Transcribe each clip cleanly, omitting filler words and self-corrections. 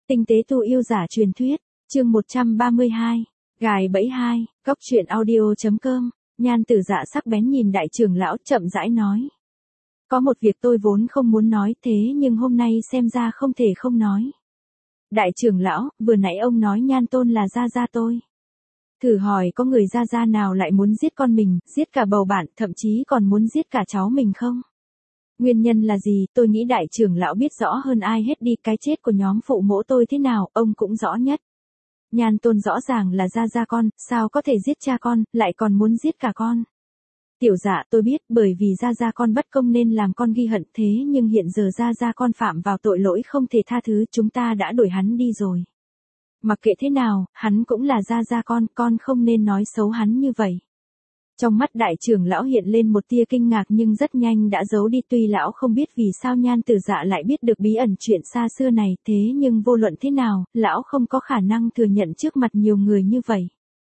Tinh tế tu yêu giả truyền thuyết, chương 132, gài bẫy 2, Cóc truyện audio.com, Nhan Tử Dạ sắc bén nhìn đại trưởng lão chậm rãi nói. Có một việc tôi vốn không muốn nói thế nhưng hôm nay xem ra không thể không nói. Đại trưởng lão, vừa nãy ông nói Nhan Tôn là gia gia tôi. Thử hỏi có người gia gia nào lại muốn giết con mình, giết cả bầu bạn, thậm chí còn muốn giết cả cháu mình không? Nguyên nhân là gì, tôi nghĩ đại trưởng lão biết rõ hơn ai hết đi, cái chết của nhóm phụ mẫu tôi thế nào, ông cũng rõ nhất. Nhan Tôn rõ ràng là gia gia con, sao có thể giết cha con, lại còn muốn giết cả con. Tiểu Dạ, tôi biết, bởi vì gia gia con bất công nên làm con ghi hận, thế nhưng hiện giờ gia gia con phạm vào tội lỗi không thể tha thứ, chúng ta đã đuổi hắn đi rồi. Mặc kệ thế nào, hắn cũng là gia gia con không nên nói xấu hắn như vậy. Trong mắt đại trưởng lão hiện lên một tia kinh ngạc nhưng rất nhanh đã giấu đi, tuy lão không biết vì sao Nhan Tử Dạ lại biết được bí ẩn chuyện xa xưa này, thế nhưng vô luận thế nào, lão không có khả năng thừa nhận trước mặt nhiều người như vậy.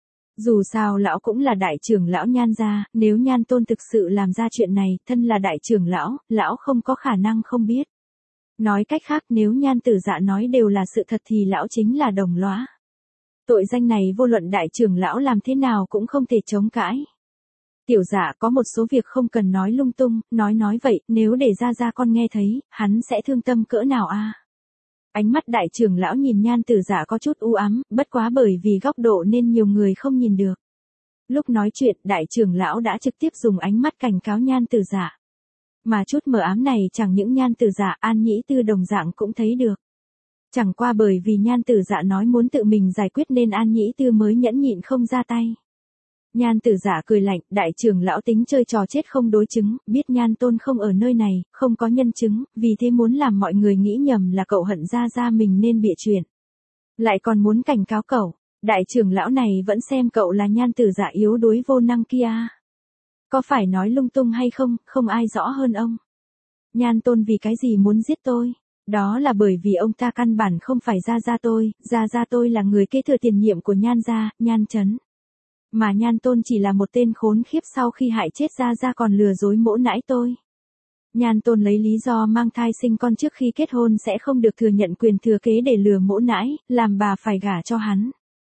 Dù sao lão cũng là đại trưởng lão Nhan gia, nếu Nhan Tôn thực sự làm ra chuyện này, thân là đại trưởng lão không có khả năng không biết. Nói cách khác, nếu Nhan Tử Dạ nói đều là sự thật thì lão chính là đồng lõa. Tội danh này vô luận đại trưởng lão làm thế nào cũng không thể chống cãi. Tiểu Dạ, có một số việc không cần nói lung tung, nói vậy, nếu để gia con nghe thấy, hắn sẽ thương tâm cỡ nào a? Ánh mắt đại trưởng lão nhìn Nhan Tử Dạ có chút u ám, bất quá bởi vì góc độ nên nhiều người không nhìn được. Lúc nói chuyện, đại trưởng lão đã trực tiếp dùng ánh mắt cảnh cáo Nhan Tử Dạ. Mà chút mờ ám này chẳng những Nhan Tử Dạ, An Nhĩ Tư đồng dạng cũng thấy được. Chẳng qua bởi vì Nhan Tử Dạ nói muốn tự mình giải quyết nên An Nhĩ Tư mới nhẫn nhịn không ra tay. Nhan Tử Dạ cười lạnh, đại trưởng lão tính chơi trò chết không đối chứng, biết Nhan Tôn không ở nơi này, không có nhân chứng, vì thế muốn làm mọi người nghĩ nhầm là cậu hận gia mình nên bịa chuyện. Lại còn muốn cảnh cáo cậu, đại trưởng lão này vẫn xem cậu là Nhan Tử Dạ yếu đuối vô năng kia. Có phải nói lung tung hay không, không ai rõ hơn ông. Nhan Tôn vì cái gì muốn giết tôi? Đó là bởi vì ông ta căn bản không phải gia tôi là người kế thừa tiền nhiệm của Nhan gia, Nhan Chấn. Mà Nhan Tôn chỉ là một tên khốn khiếp sau khi hại chết gia còn lừa dối mỗ nãi tôi. Nhan Tôn lấy lý do mang thai sinh con trước khi kết hôn sẽ không được thừa nhận quyền thừa kế để lừa mỗ nãi, làm bà phải gả cho hắn.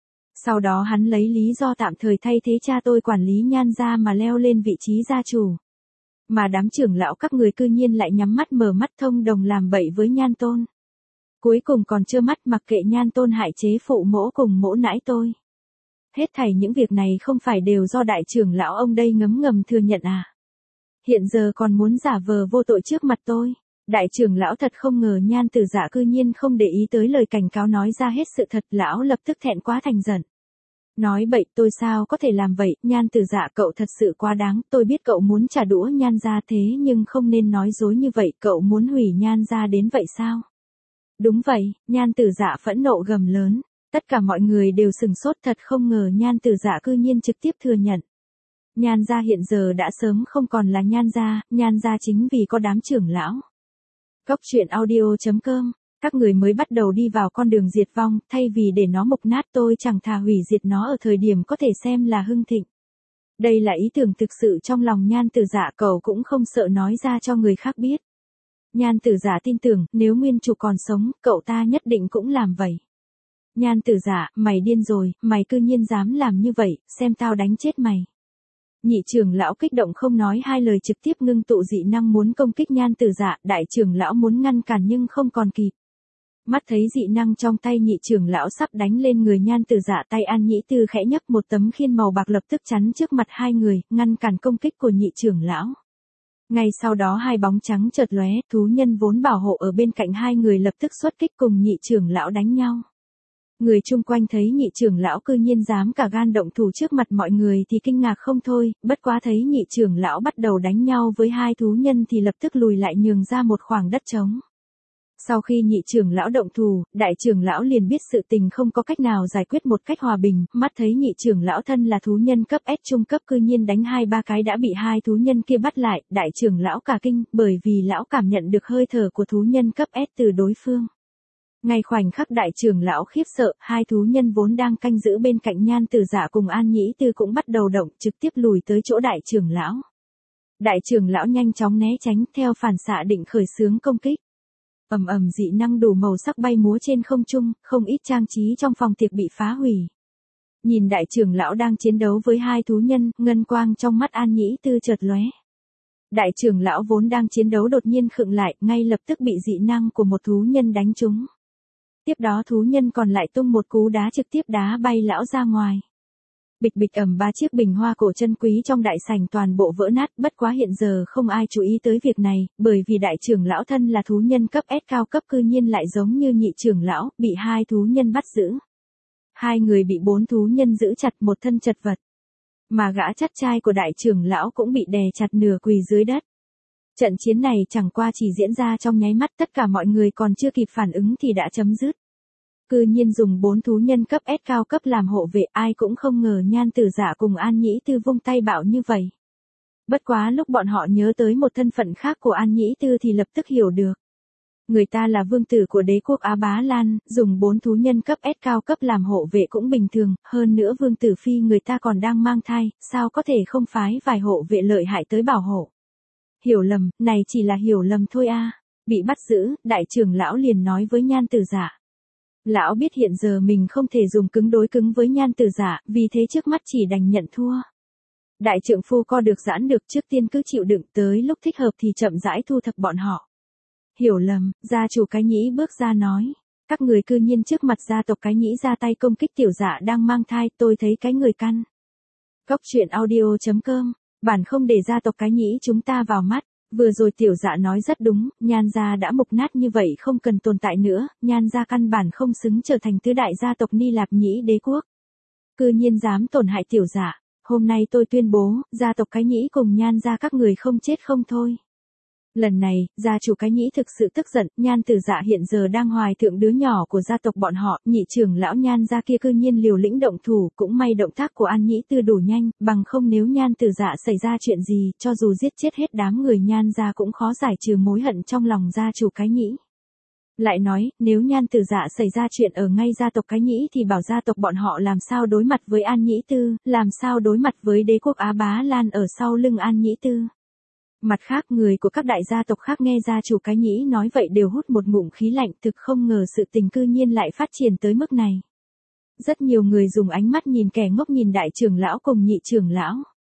Sau đó hắn lấy lý do tạm thời thay thế cha tôi quản lý Nhan gia mà leo lên vị trí gia chủ. Mà đám trưởng lão các người cư nhiên lại nhắm mắt mở mắt thông đồng làm bậy với Nhan Tôn. Cuối cùng còn trơ mắt mặc kệ Nhan Tôn hại chế phụ mỗ cùng mỗ nãi tôi. Hết thảy những việc này không phải đều do đại trưởng lão ông đây ngấm ngầm thừa nhận à? Hiện giờ còn muốn giả vờ vô tội trước mặt tôi. Đại trưởng lão thật không ngờ Nhan Tử Dạ cư nhiên không để ý tới lời cảnh cáo nói ra hết sự thật, lão lập tức thẹn quá thành giận. Nói bậy, tôi sao có thể làm vậy, Nhan Tử Dạ cậu thật sự quá đáng, tôi biết cậu muốn trả đũa Nhan gia thế nhưng không nên nói dối như vậy, cậu muốn hủy Nhan gia đến vậy sao? Đúng vậy, Nhan Tử Dạ phẫn nộ gầm lớn. Tất cả mọi người đều sừng sốt, thật không ngờ Nhan Tử Dạ cư nhiên trực tiếp thừa nhận. Nhan gia hiện giờ đã sớm không còn là Nhan gia chính vì có đám trưởng lão. Cóc truyện audio.com, các người mới bắt đầu đi vào con đường diệt vong, thay vì để nó mục nát tôi chẳng thà hủy diệt nó ở thời điểm có thể xem là hưng thịnh. Đây là ý tưởng thực sự trong lòng Nhan Tử Dạ, cậu cũng không sợ nói ra cho người khác biết. Nhan Tử Dạ tin tưởng, nếu nguyên chủ còn sống, cậu ta nhất định cũng làm vậy. Nhan Tử Dạ, mày điên rồi, mày cư nhiên dám làm như vậy, xem tao đánh chết mày. Nhị trưởng lão kích động không nói hai lời trực tiếp ngưng tụ dị năng muốn công kích Nhan Tử Dạ, đại trưởng lão muốn ngăn cản nhưng không còn kịp. Mắt thấy dị năng trong tay nhị trưởng lão sắp đánh lên người Nhan Tử Dạ, tay An Nhĩ Tư khẽ nhấc một tấm khiên màu bạc lập tức chắn trước mặt hai người, ngăn cản công kích của nhị trưởng lão. Ngay sau đó hai bóng trắng chợt lóe, thú nhân vốn bảo hộ ở bên cạnh hai người lập tức xuất kích cùng nhị trưởng lão đánh nhau. Người chung quanh thấy nhị trưởng lão cư nhiên dám cả gan động thủ trước mặt mọi người thì kinh ngạc không thôi, bất quá thấy nhị trưởng lão bắt đầu đánh nhau với hai thú nhân thì lập tức lùi lại nhường ra một khoảng đất trống. Sau khi nhị trưởng lão động thủ, đại trưởng lão liền biết sự tình không có cách nào giải quyết một cách hòa bình, mắt thấy nhị trưởng lão thân là thú nhân cấp S trung cấp cư nhiên đánh 2-3 cái đã bị hai thú nhân kia bắt lại, đại trưởng lão cả kinh, bởi vì lão cảm nhận được hơi thở của thú nhân cấp S từ đối phương. Ngay khoảnh khắc đại trưởng lão khiếp sợ, hai thú nhân vốn đang canh giữ bên cạnh Nhan Tử Dạ cùng An Nhĩ Tư cũng bắt đầu động, trực tiếp lùi tới chỗ đại trưởng lão. Đại trưởng lão nhanh chóng né tránh, theo phản xạ định khởi xướng công kích. ầm ầm dị năng đủ màu sắc bay múa trên không trung, không ít trang trí trong phòng tiệc bị phá hủy. Nhìn đại trưởng lão đang chiến đấu với hai thú nhân, ngân quang trong mắt An Nhĩ Tư chợt lóe. Đại trưởng lão vốn đang chiến đấu đột nhiên khựng lại, ngay lập tức bị dị năng của một thú nhân đánh trúng. Tiếp đó thú nhân còn lại tung một cú đá trực tiếp đá bay lão ra ngoài. Bịch bịch ầm, 3 chiếc bình hoa cổ chân quý trong đại sảnh toàn bộ vỡ nát, bất quá hiện giờ không ai chú ý tới việc này, bởi vì đại trưởng lão thân là thú nhân cấp S cao cấp cư nhiên lại giống như nhị trưởng lão, bị hai thú nhân bắt giữ. Hai người bị 4 thú nhân giữ chặt, một thân chật vật. Mà gã chắt trai của đại trưởng lão cũng bị đè chặt nửa quỳ dưới đất. Trận chiến này chẳng qua chỉ diễn ra trong nháy mắt, tất cả mọi người còn chưa kịp phản ứng thì đã chấm dứt. Cư nhiên dùng 4 thú nhân cấp S cao cấp làm hộ vệ, ai cũng không ngờ Nhan Tử Dạ cùng An Nhĩ Tư vung tay bạo như vậy. Bất quá lúc bọn họ nhớ tới một thân phận khác của An Nhĩ Tư thì lập tức hiểu được. Người ta là vương tử của đế quốc Á Bá Lan, dùng 4 thú nhân cấp S cao cấp làm hộ vệ cũng bình thường, hơn nữa vương tử phi người ta còn đang mang thai, sao có thể không phái vài hộ vệ lợi hại tới bảo hộ. Hiểu lầm, này chỉ là hiểu lầm thôi a. Bị bắt giữ, đại trưởng lão liền nói với Nhan Tử Dạ. Lão biết hiện giờ mình không thể dùng cứng đối cứng với Nhan Tử Dạ, vì thế trước mắt chỉ đành nhận thua. Đại trượng phu co được giãn được, trước tiên cứ chịu đựng, tới lúc thích hợp thì chậm rãi thu thập bọn họ. Hiểu lầm, gia chủ Cái Nhĩ bước ra nói. Các người cư nhiên trước mặt gia tộc Cái Nhĩ ra tay công kích tiểu dạ đang mang thai, tôi thấy cái người căn. Cóc truyện audio.com, bản không để gia tộc Cái Nhĩ chúng ta vào mắt. Vừa rồi tiểu dạ nói rất đúng, Nhan gia đã mục nát như vậy không cần tồn tại nữa, Nhan gia căn bản không xứng trở thành tứ đại gia tộc Ni Lạp Nhĩ đế quốc. Cư nhiên dám tổn hại tiểu dạ, hôm nay tôi tuyên bố, gia tộc Cái Nhĩ cùng Nhan gia các người không chết không thôi. Lần này, gia chủ Cái Nhĩ thực sự tức giận, Nhan Tử Dạ hiện giờ đang hoài thượng đứa nhỏ của gia tộc bọn họ, nhị trưởng lão Nhan gia kia cư nhiên liều lĩnh động thủ, cũng may động tác của An Nhĩ Tư đủ nhanh, bằng không nếu Nhan Tử Dạ xảy ra chuyện gì, cho dù giết chết hết đám người Nhan gia cũng khó giải trừ mối hận trong lòng gia chủ Cái Nhĩ. Lại nói, nếu Nhan Tử Dạ xảy ra chuyện ở ngay gia tộc Cái Nhĩ thì bảo gia tộc bọn họ làm sao đối mặt với An Nhĩ Tư, làm sao đối mặt với đế quốc Á Bá Lan ở sau lưng An Nhĩ Tư. Mặt khác, người của các đại gia tộc khác nghe gia chủ Cái Nhĩ nói vậy đều hút một ngụm khí lạnh, thực không ngờ sự tình cư nhiên lại phát triển tới mức này. Rất nhiều người dùng ánh mắt nhìn kẻ ngốc nhìn đại trưởng lão cùng nhị trưởng lão.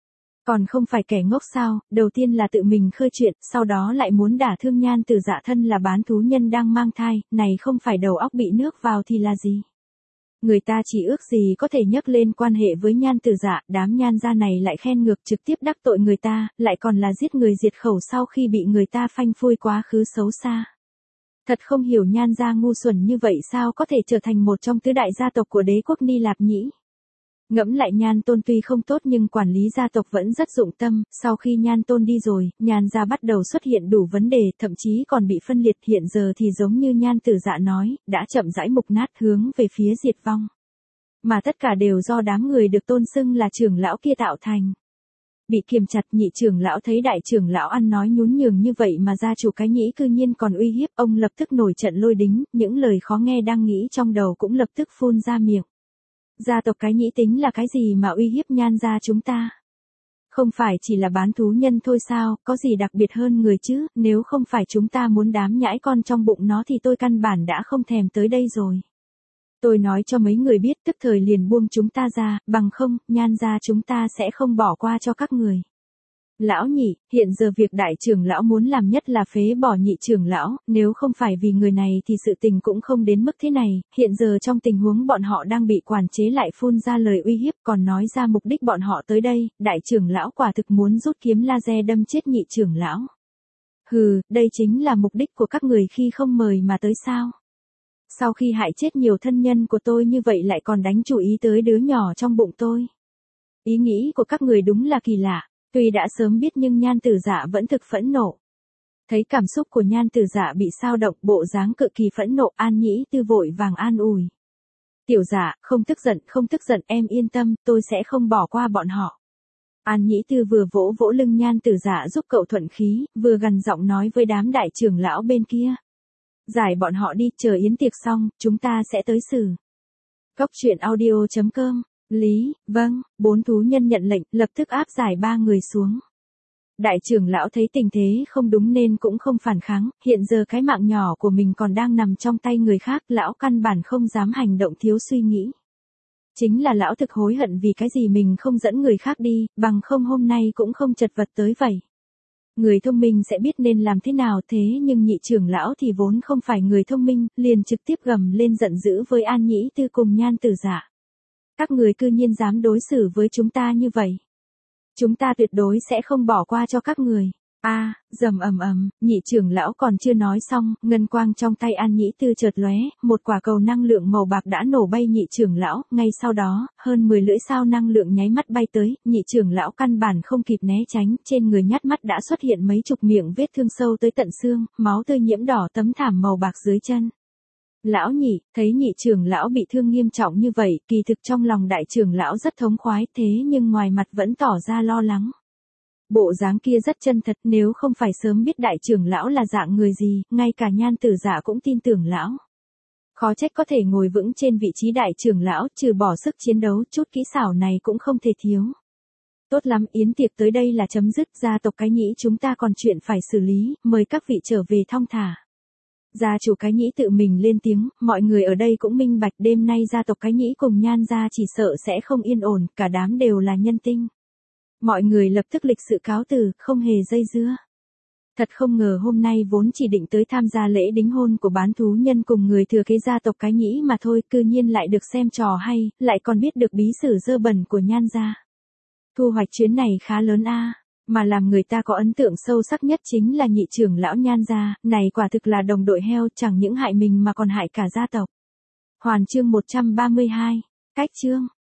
Còn không phải kẻ ngốc sao, đầu tiên là tự mình khơi chuyện, sau đó lại muốn đả thương Nhan Tử Dạ thân là bán thú nhân đang mang thai, này không phải đầu óc bị nước vào thì là gì. Người ta chỉ ước gì có thể nhắc lên quan hệ với Nhan Tử Dạ, đám Nhan gia này lại khen ngược trực tiếp đắc tội người ta, lại còn là giết người diệt khẩu sau khi bị người ta phanh phui quá khứ xấu xa. Thật không hiểu Nhan gia ngu xuẩn như vậy sao có thể trở thành một trong tứ đại gia tộc của đế quốc Ni Lạp Nhĩ. Ngẫm lại Nhan Tôn tuy không tốt nhưng quản lý gia tộc vẫn rất dụng tâm, sau khi Nhan Tôn đi rồi, Nhan gia bắt đầu xuất hiện đủ vấn đề, thậm chí còn bị phân liệt, hiện giờ thì giống như Nhan Tử Dạ nói, đã chậm rãi mục nát hướng về phía diệt vong. Mà tất cả đều do đám người được tôn xưng là trưởng lão kia tạo thành. Bị kiềm chặt, nhị trưởng lão thấy đại trưởng lão ăn nói nhún nhường như vậy mà gia chủ Cái Nhĩ cư nhiên còn uy hiếp, ông lập tức nổi trận lôi đính, những lời khó nghe đang nghĩ trong đầu cũng lập tức phun ra miệng. Gia tộc Cái Nhĩ tính là cái gì mà uy hiếp Nhan gia chúng ta? Không phải chỉ là bán thú nhân thôi sao, có gì đặc biệt hơn người chứ, nếu không phải chúng ta muốn đám nhãi con trong bụng nó thì tôi căn bản đã không thèm tới đây rồi. Tôi nói cho mấy người biết tức thời liền buông chúng ta ra, bằng không, Nhan gia chúng ta sẽ không bỏ qua cho các người. Lão nhị, hiện giờ việc đại trưởng lão muốn làm nhất là phế bỏ nhị trưởng lão, nếu không phải vì người này thì sự tình cũng không đến mức thế này, hiện giờ trong tình huống bọn họ đang bị quản chế lại phun ra lời uy hiếp còn nói ra mục đích bọn họ tới đây, đại trưởng lão quả thực muốn rút kiếm laser đâm chết nhị trưởng lão. Hừ, đây chính là mục đích của các người khi không mời mà tới sao. Sau khi hại chết nhiều thân nhân của tôi như vậy lại còn đánh chú ý tới đứa nhỏ trong bụng tôi. Ý nghĩ của các người đúng là kỳ lạ. Tuy đã sớm biết nhưng Nhan Tử Dạ vẫn thực phẫn nộ. Thấy cảm xúc của Nhan Tử Dạ bị xao động, bộ dáng cực kỳ phẫn nộ, An Nhĩ Tư vội vàng an ủi. Tiểu Dạ, không tức giận, em yên tâm, tôi sẽ không bỏ qua bọn họ. An Nhĩ Tư vừa vỗ vỗ lưng Nhan Tử Dạ giúp cậu thuận khí, vừa gằn giọng nói với đám đại trưởng lão bên kia. Giải bọn họ đi, chờ yến tiệc xong, chúng ta sẽ tới xử. Cóc truyện audio.com. Lý, vâng, 4 thú nhân nhận lệnh, lập tức áp giải 3 người xuống. Đại trưởng lão thấy tình thế không đúng nên cũng không phản kháng, hiện giờ cái mạng nhỏ của mình còn đang nằm trong tay người khác, lão căn bản không dám hành động thiếu suy nghĩ. Chính là lão thực hối hận vì cái gì mình không dẫn người khác đi, bằng không hôm nay cũng không chật vật tới vậy. Người thông minh sẽ biết nên làm thế nào, thế nhưng nhị trưởng lão thì vốn không phải người thông minh, liền trực tiếp gầm lên giận dữ với An Nhĩ Tư cùng Nhan Tử Dạ. Các người cư nhiên dám đối xử với chúng ta như vậy. Chúng ta tuyệt đối sẽ không bỏ qua cho các người. Rầm ầm ầm, nhị trưởng lão còn chưa nói xong, ngân quang trong tay An Nhĩ Tư chợt lóe, một quả cầu năng lượng màu bạc đã nổ bay nhị trưởng lão, ngay sau đó, hơn 10 lưỡi sao năng lượng nháy mắt bay tới, nhị trưởng lão căn bản không kịp né tránh, trên người nhát mắt đã xuất hiện mấy chục miệng vết thương sâu tới tận xương, máu tươi nhiễm đỏ tấm thảm màu bạc dưới chân. Lão nhị, thấy nhị trưởng lão bị thương nghiêm trọng như vậy, kỳ thực trong lòng đại trưởng lão rất thống khoái, thế nhưng ngoài mặt vẫn tỏ ra lo lắng. Bộ dáng kia rất chân thật, nếu không phải sớm biết đại trưởng lão là dạng người gì, ngay cả Nhan Tử Dạ cũng tin tưởng lão. Khó trách có thể ngồi vững trên vị trí đại trưởng lão, trừ bỏ sức chiến đấu, chút kỹ xảo này cũng không thể thiếu. Tốt lắm, yến tiệc tới đây là chấm dứt, gia tộc Cái Nhĩ chúng ta còn chuyện phải xử lý, mời các vị trở về thong thả. Gia chủ Cái Nhĩ tự mình lên tiếng, mọi người ở đây cũng minh bạch, đêm nay gia tộc Cái Nhĩ cùng Nhan gia chỉ sợ sẽ không yên ổn, cả đám đều là nhân tinh. Mọi người lập tức lịch sự cáo từ, không hề dây dưa. Thật không ngờ hôm nay vốn chỉ định tới tham gia lễ đính hôn của bán thú nhân cùng người thừa kế gia tộc Cái Nhĩ mà thôi, cư nhiên lại được xem trò hay, lại còn biết được bí sử dơ bẩn của Nhan gia. Thu hoạch chuyến này khá lớn mà làm người ta có ấn tượng sâu sắc nhất chính là nhị trưởng lão Nhan gia, này quả thực là đồng đội heo, chẳng những hại mình mà còn hại cả gia tộc. Hoàn chương 132, cách chương.